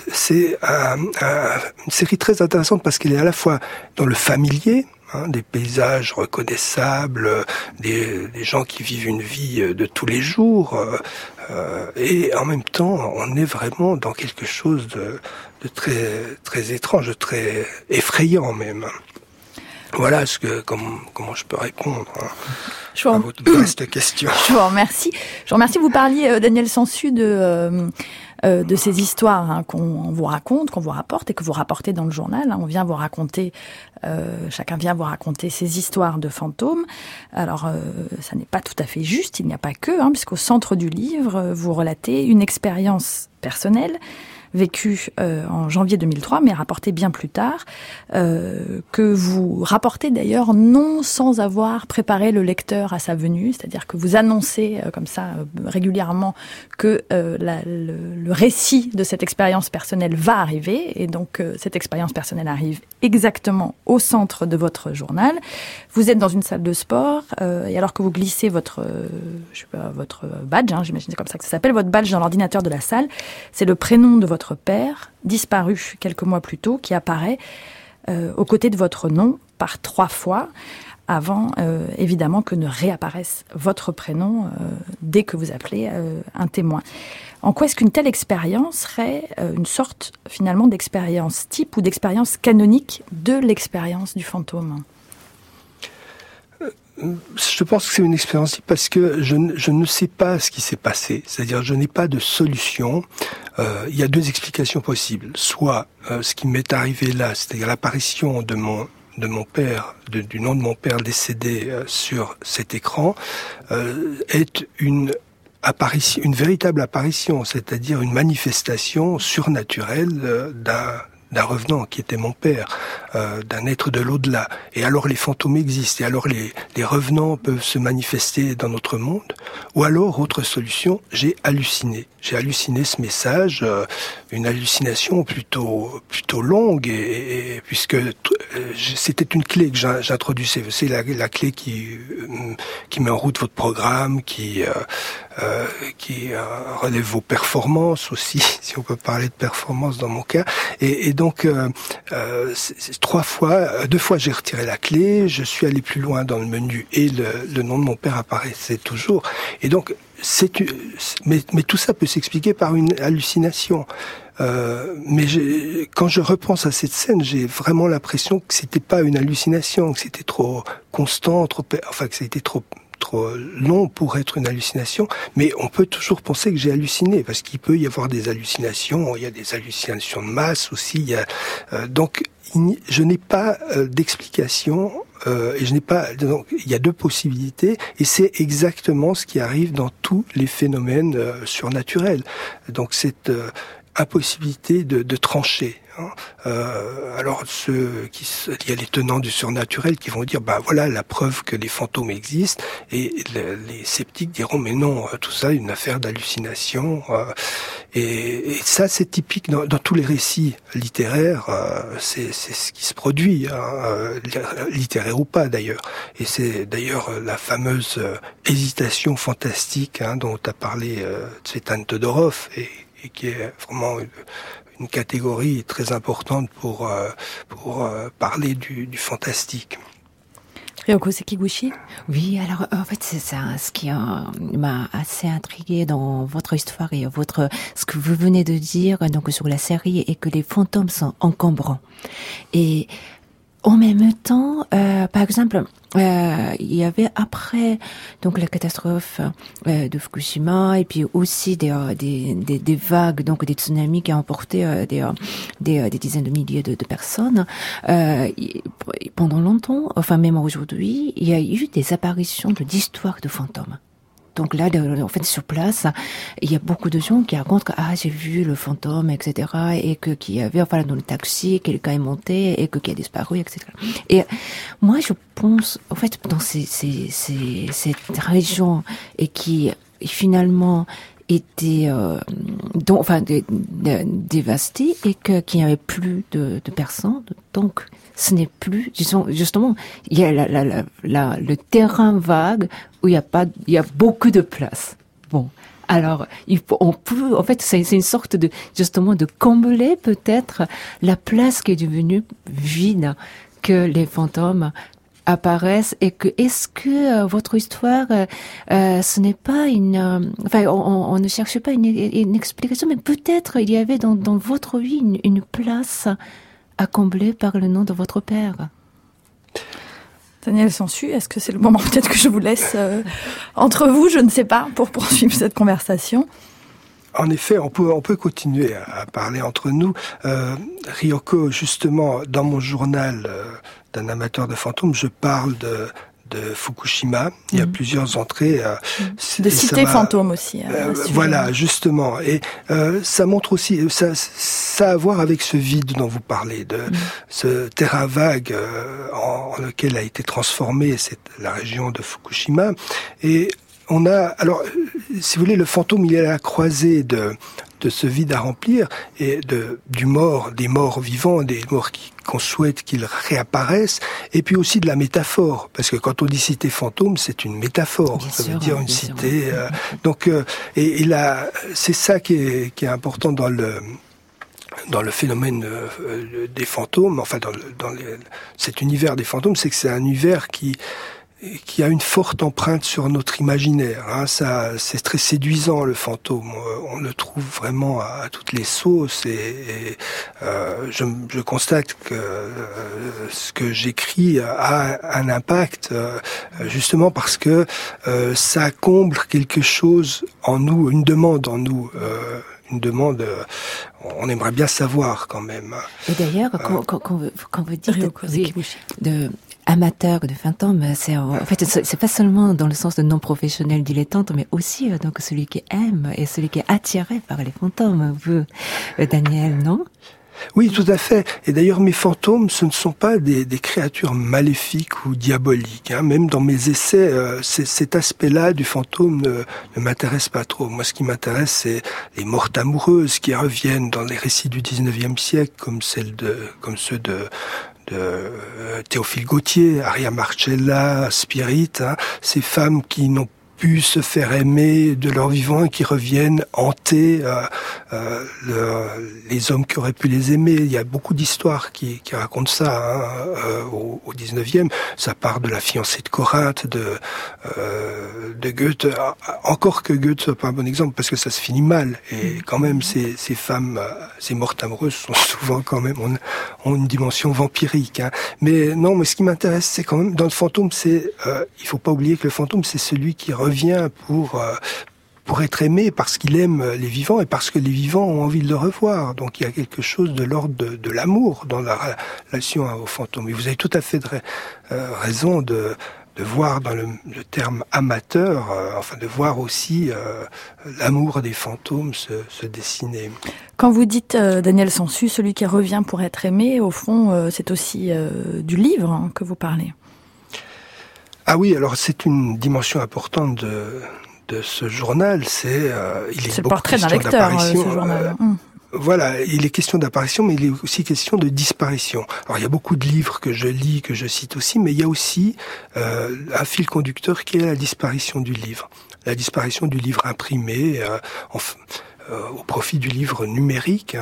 une série très intéressante parce qu'elle est à la fois dans le familier. Hein, des paysages reconnaissables, des gens qui vivent une vie de tous les jours, et en même temps, on est vraiment dans quelque chose de très très étrange, très effrayant même. Voilà comment je peux répondre à votre vaste question. Je vous remercie. Vous parliez, Daniel Sansu, de ces histoires hein, qu'on vous raconte, qu'on vous rapporte et que vous rapportez dans le journal. Hein. On vient vous raconter, chacun vient vous raconter ces histoires de fantômes. Alors, ça n'est pas tout à fait juste, il n'y a pas que, hein, puisqu'au centre du livre, vous relatez une expérience personnelle vécue en janvier 2003, mais rapportée bien plus tard, que vous rapportez d'ailleurs non sans avoir préparé le lecteur à sa venue, c'est-à-dire que vous annoncez comme ça régulièrement que le récit de cette expérience personnelle va arriver, et donc cette expérience personnelle arrive exactement au centre de votre journal. Vous êtes dans une salle de sport, et alors que vous glissez votre badge, hein, j'imagine c'est comme ça que ça s'appelle, votre badge dans l'ordinateur de la salle, c'est le prénom de votre père, disparu quelques mois plus tôt, qui apparaît aux côtés de votre nom par 3 fois, avant évidemment que ne réapparaisse votre prénom dès que vous appelez un témoin. En quoi est-ce qu'une telle expérience serait une sorte finalement d'expérience type ou d'expérience canonique de l'expérience du fantôme ? Je pense que c'est une expérience type parce que je ne sais pas ce qui s'est passé. C'est-à-dire, je n'ai pas de solution. Il y a 2 explications possibles. Soit ce qui m'est arrivé là, c'est-à-dire l'apparition de mon père, du nom de mon père décédé sur cet écran, est une véritable apparition, c'est-à-dire une manifestation surnaturelle d'un revenant qui était mon père. d'un être de l'au-delà. Et alors les fantômes existent, et alors les revenants peuvent se manifester dans notre monde. Ou alors, autre solution, j'ai halluciné. J'ai halluciné ce message, une hallucination plutôt longue, et puisque c'était une clé que j'introduisais. C'est la clé qui met en route votre programme, qui relève vos performances aussi, si on peut parler de performance dans mon cas. Et donc, 2 fois j'ai retiré la clé, je suis allé plus loin dans le menu et le nom de mon père apparaissait toujours. Et donc, mais tout ça peut s'expliquer par une hallucination. Mais quand je repense à cette scène, j'ai vraiment l'impression que c'était pas une hallucination, que c'était trop constant, que c'était trop long pour être une hallucination, mais on peut toujours penser que j'ai halluciné, parce qu'il peut y avoir des hallucinations, il y a des hallucinations de masse aussi, donc je n'ai pas d'explication, et donc il y a 2 possibilités, et c'est exactement ce qui arrive dans tous les phénomènes surnaturels. Donc cette impossibilité de trancher. Alors il y a les tenants du surnaturel qui vont dire voilà la preuve que les fantômes existent, et les sceptiques diront mais non, tout ça est une affaire d'hallucination, et ça c'est typique dans tous les récits littéraires, c'est ce qui se produit, littéraire ou pas d'ailleurs, et c'est d'ailleurs la fameuse hésitation fantastique dont a parlé Tsvetan Todorov, et qui est vraiment une catégorie très importante pour parler du fantastique. Ryoko Sekiguchi? Oui, alors en fait c'est ça ce qui m'a assez intrigué dans votre histoire et ce que vous venez de dire donc sur la série, et que les fantômes sont encombrants. Et en même temps, par exemple, il y avait après donc la catastrophe de Fukushima, et puis aussi des vagues, donc des tsunamis qui ont emporté des dizaines de milliers de personnes. Pendant longtemps, enfin même aujourd'hui, il y a eu des apparitions d'histoires de fantômes. Donc là, en fait, sur place, il y a beaucoup de gens qui racontent que j'ai vu le fantôme, etc., et qu'il y avait, dans le taxi, quelqu'un est monté et qui a disparu, etc. Et moi, je pense, en fait, dans cette région, et qui finalement était dévastée, et qu'il n'y avait plus de personnes, donc ce n'est plus, disons, justement, il y a le terrain vague où il y a beaucoup de place. Bon. Alors, on peut, en fait, c'est une sorte de, justement, de combler peut-être la place qui est devenue vide, que les fantômes apparaissent, et est-ce que votre histoire, ce n'est pas on ne cherche pas une explication, mais peut-être il y avait dans votre vie une place à combler par le nom de votre père. Daniel Sansu, est-ce que c'est le moment peut-être que je vous laisse entre vous, je ne sais pas, pour poursuivre cette conversation? En effet, on peut continuer à parler entre nous. Ryoko, justement, dans mon journal d'un amateur de fantômes, je parle de Fukushima. Il y a plusieurs entrées. De cité fantôme aussi. Voilà, justement. Et ça montre aussi, ça a à voir avec ce vide dont vous parlez, de ce terrain vague en lequel a été transformée la région de Fukushima. Et on a, alors, si vous voulez, le fantôme, il est à la croisée de ce vide à remplir, et des morts vivants, des morts qu'on souhaite qu'ils réapparaissent, et puis aussi de la métaphore, parce que quand on dit cité fantôme, c'est une métaphore, bien ça sûr, veut dire une cité. Donc, et là, c'est ça qui est important dans le phénomène des fantômes, enfin dans cet univers des fantômes, c'est que c'est un univers qui a une forte empreinte sur notre imaginaire. Ça, c'est très séduisant, le fantôme. On le trouve vraiment à toutes les sauces, et je constate que ce que j'écris a un impact, justement parce que ça comble quelque chose en nous, une demande en nous. Une demande, on aimerait bien savoir quand même. Et d'ailleurs, quand vous dites de amateur de fantômes, c'est pas seulement dans le sens de non professionnel dilettante, mais aussi donc celui qui aime et celui qui est attiré par les fantômes. Vous, Daniel, non? Oui, tout à fait. Et d'ailleurs, mes fantômes, ce ne sont pas des créatures maléfiques ou diaboliques. Hein. Même dans mes essais, cet aspect-là du fantôme ne m'intéresse pas trop. Moi, ce qui m'intéresse, c'est les mortes amoureuses qui reviennent dans les récits du 19e siècle, comme ceux de Théophile Gautier, Aria Marcella, Spirit, hein. Ces femmes qui n'ont pu se faire aimer de leur vivant et qui reviennent hanter les hommes qui auraient pu les aimer. Il y a beaucoup d'histoires qui racontent ça hein, au 19e. Ça part de la fiancée de Corinthe, de Goethe. Encore que Goethe soit pas un bon exemple parce que ça se finit mal. Et quand même, ces femmes, ces mortes amoureuses sont souvent quand même ont une dimension vampirique. Hein. Mais non, mais ce qui m'intéresse, c'est quand même dans le fantôme, il faut pas oublier que le fantôme, c'est celui qui revient pour être aimé parce qu'il aime les vivants et parce que les vivants ont envie de le revoir. Donc il y a quelque chose de l'ordre de l'amour dans la relation au fantôme. Et vous avez tout à fait raison de voir dans le terme amateur, de voir aussi l'amour des fantômes se dessiner. Quand vous dites Daniel Sansu, celui qui revient pour être aimé, au fond, c'est aussi du livre hein, que vous parlez. Ah oui, alors c'est une dimension importante de ce journal, c'est le portrait d'un lecteur, ce journal. Voilà, il est question d'apparition, mais il est aussi question de disparition. Alors il y a beaucoup de livres que je lis, que je cite aussi, mais il y a aussi un fil conducteur qui est la disparition du livre. La disparition du livre imprimé au profit du livre numérique,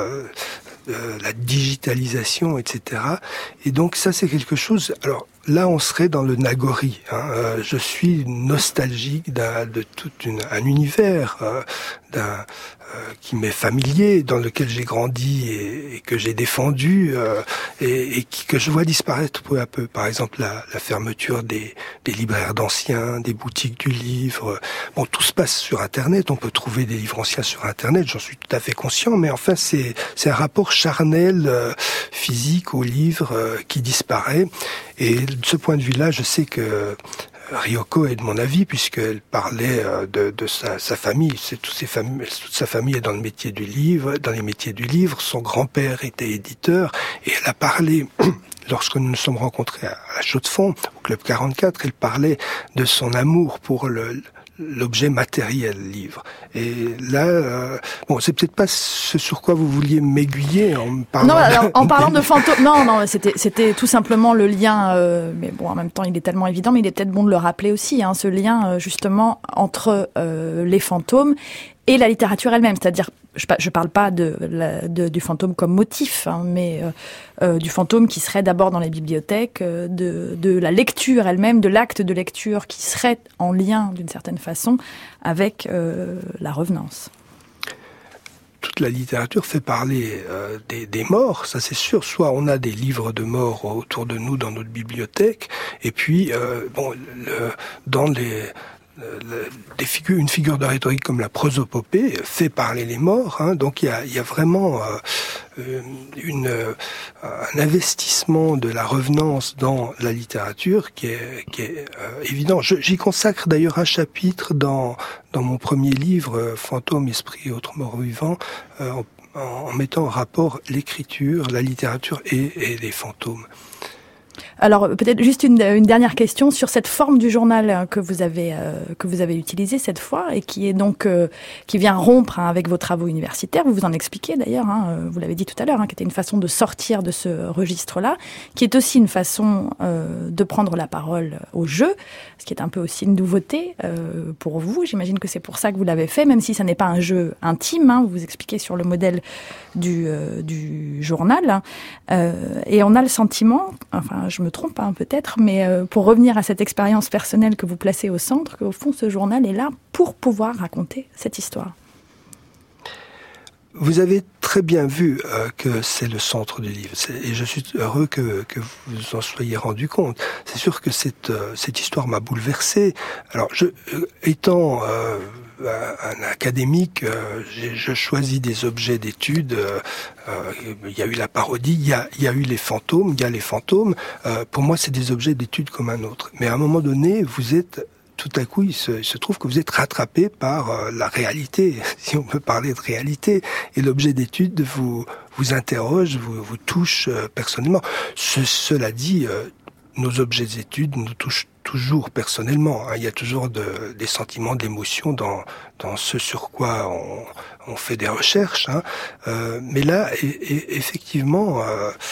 la digitalisation, etc. Et donc ça c'est quelque chose... Alors là on serait dans le Nagori. Je suis nostalgique de tout un univers qui m'est familier, dans lequel j'ai grandi et que j'ai défendu et que je vois disparaître peu à peu. Par exemple la fermeture des libraires d'anciens, des boutiques du livre. Bon, tout se passe sur Internet, on peut trouver des livres anciens sur Internet, j'en suis tout à fait conscient, mais enfin c'est un rapport charnel physique au livre qui disparaît. Et de ce point de vue-là, je sais que Ryoko est de mon avis, puisqu'elle parlait de sa famille. Toute sa famille est dans le métier du livre, dans les métiers du livre. Son grand-père était éditeur, et elle a parlé, lorsque nous nous sommes rencontrés à la Chaux-de-Fonds, au Club 44, elle parlait de son amour pour l'objet matériel livre. Et là, c'est peut-être pas ce sur quoi vous vouliez m'aiguiller en me parlant. Non, alors, en parlant de fantômes, non, c'était tout simplement le lien. Mais bon, en même temps, il est tellement évident, mais il est peut-être bon de le rappeler aussi, ce lien justement entre les fantômes et la littérature elle-même, c'est-à-dire, je parle pas du fantôme comme motif, mais du fantôme qui serait d'abord dans les bibliothèques, de la lecture elle-même, de l'acte de lecture qui serait en lien d'une certaine façon avec la revenance. Toute la littérature fait parler des morts, ça c'est sûr. Soit on a des livres de morts autour de nous dans notre bibliothèque, et puis une figure de rhétorique comme la prosopopée fait parler les morts, donc il y a vraiment un investissement de la revenance dans la littérature qui est évident. J'y consacre d'ailleurs un chapitre dans mon premier livre, Fantômes, esprits et autres morts vivants, en mettant en rapport l'écriture, la littérature et les fantômes. Alors peut-être juste une dernière question sur cette forme du journal que vous avez utilisée cette fois et qui est donc qui vient rompre avec vos travaux universitaires. Vous en expliquez d'ailleurs, vous l'avez dit tout à l'heure, qui était une façon de sortir de ce registre-là, qui est aussi une façon de prendre la parole au jeu, ce qui est un peu aussi une nouveauté pour vous. J'imagine que c'est pour ça que vous l'avez fait, même si ça n'est pas un jeu intime. Vous expliquez sur le modèle du journal, et on a le sentiment, enfin je me trompe peut-être, mais pour revenir à cette expérience personnelle que vous placez au centre, qu'au fond ce journal est là pour pouvoir raconter cette histoire. Vous avez très bien vu que c'est le centre du livre, et je suis heureux que vous en soyez rendu compte. C'est sûr que cette histoire m'a bouleversé. Alors, étant un académique, je choisis des objets d'étude. Il y a eu la parodie, il y a eu les fantômes, il y a les fantômes. Pour moi, c'est des objets d'étude comme un autre. Mais à un moment donné, vous êtes tout à coup, il se trouve que vous êtes rattrapé par la réalité, si on peut parler de réalité, et l'objet d'étude vous interroge, vous touche personnellement. Cela dit, nos objets d'étude nous touchent toujours personnellement. Il y a toujours des sentiments, de l'émotion dans ce sur quoi on fait des recherches. Mais là, effectivement,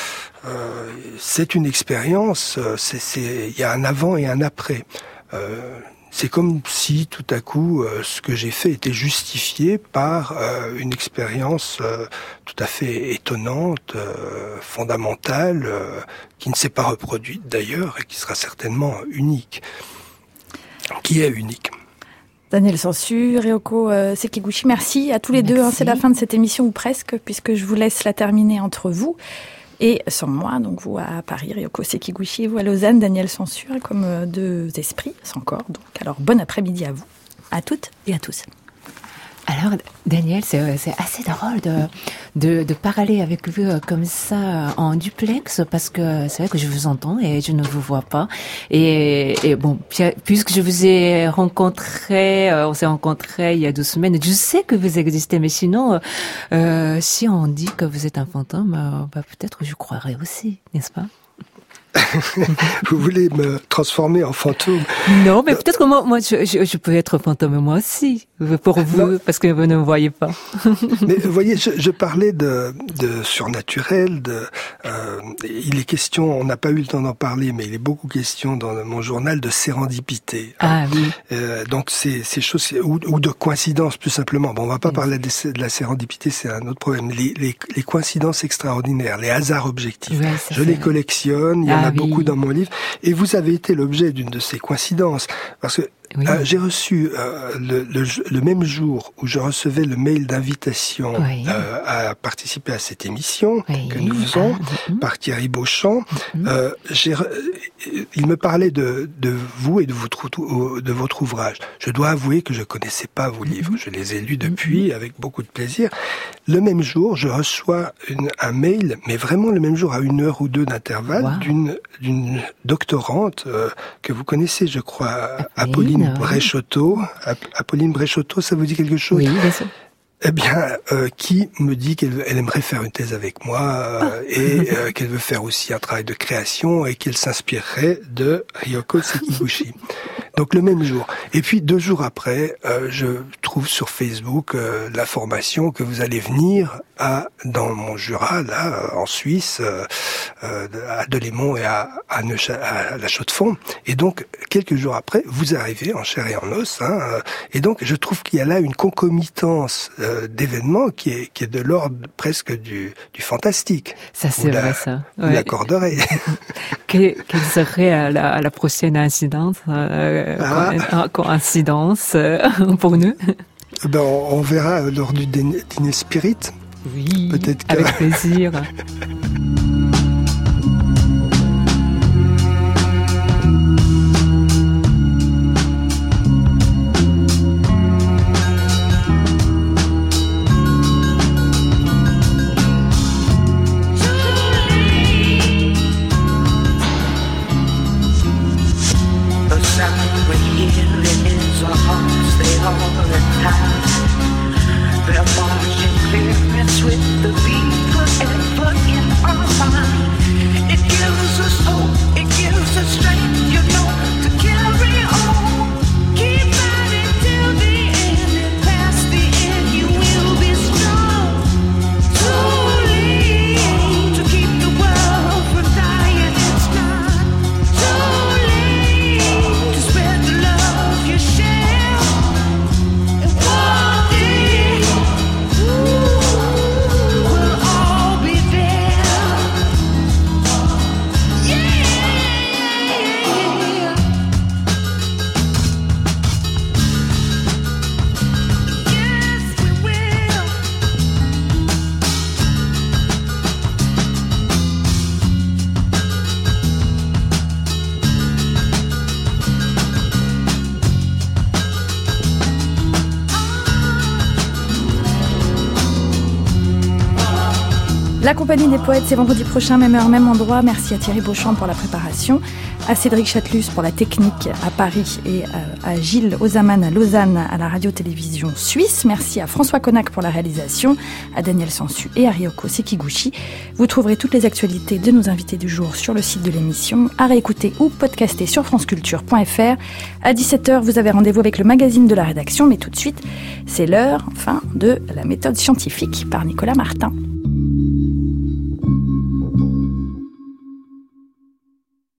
c'est une expérience. Il y a un avant et un après. C'est comme si tout à coup ce que j'ai fait était justifié par une expérience tout à fait étonnante, fondamentale, qui ne s'est pas reproduite d'ailleurs et qui sera certainement unique. Qui est unique. Daniel Sansu, Ryoko Sekiguchi, merci à tous les deux. C'est la fin de cette émission ou presque, puisque je vous laisse la terminer entre vous. Et sans moi, donc vous à Paris, Ryoko Sekiguchi, et vous à Lausanne, Daniel Sansu, comme deux esprits, sans corps. Donc, alors, bon après-midi à vous, à toutes et à tous. Alors, Daniel, c'est assez drôle de parler avec vous comme ça en duplex, parce que c'est vrai que je vous entends et je ne vous vois pas. Et bon, puisque je vous ai rencontré, on s'est rencontrés il y a 2 semaines, je sais que vous existez, mais sinon, si on dit que vous êtes un fantôme, peut-être je croirais aussi, n'est-ce pas? Vous voulez me transformer en fantôme? Non, mais peut-être que moi je peux être fantôme moi aussi, pour vous, non. Parce que vous ne me voyez pas. Mais vous voyez, je parlais de surnaturel, il est question, on n'a pas eu le temps d'en parler, mais il est beaucoup question dans mon journal de sérendipité. Ah oui. Donc ces choses, ou de coïncidences plus simplement. Bon, on va pas parler de la sérendipité, c'est un autre problème. Les coïncidences extraordinaires, les hasards objectifs. Ouais, je les collectionne, il y en a beaucoup dans mon livre, et vous avez été l'objet d'une de ces coïncidences, parce que j'ai reçu le même jour où je recevais le mail d'invitation à participer à cette émission que nous faisons par Thierry Beauchamp. Il me parlait de vous et de votre ouvrage. Je dois avouer que je connaissais pas vos livres. Je les ai lus depuis avec beaucoup de plaisir. Le même jour, je reçois un mail, mais vraiment le même jour, à 1 heure ou 2 d'intervalle, d'une doctorante que vous connaissez, je crois, Apolline Bréchotto. Apolline Bréchotto, ça vous dit quelque chose? Oui, bien sûr. Eh bien, qui me dit qu'elle aimerait faire une thèse avec moi et qu'elle veut faire aussi un travail de création et qu'elle s'inspirerait de Ryoko Sekiguchi. Donc le même jour. Et puis 2 jours après, je trouve sur Facebook l'information que vous allez venir dans mon Jura, là, en Suisse, à Delémont et à la Chaux-de-Fonds. Et donc, quelques jours après, vous arrivez en chair et en os. Et donc, je trouve qu'il y a là une concomitance d'événements qui est de l'ordre presque du fantastique. Ça, c'est vrai, ça. Vous l'accorderez. Quelle serait la prochaine incidence, coïncidence pour nous? On verra lors du dîner spirit. Oui, peut-être avec plaisir. With the beat forever in our La Compagnie des Poètes, c'est vendredi prochain, même heure, même endroit. Merci à Thierry Beauchamp pour la préparation, à Cédric Chatelus pour la technique à Paris et à Gilles Ozaman à Lausanne à la radio-télévision suisse. Merci à François Connac pour la réalisation, à Daniel Sansu et à Ryoko Sekiguchi. Vous trouverez toutes les actualités de nos invités du jour sur le site de l'émission, à réécouter ou podcaster sur franceculture.fr. À 17h, vous avez rendez-vous avec le magazine de la rédaction, mais tout de suite, c'est l'heure, enfin, de la méthode scientifique par Nicolas Martin.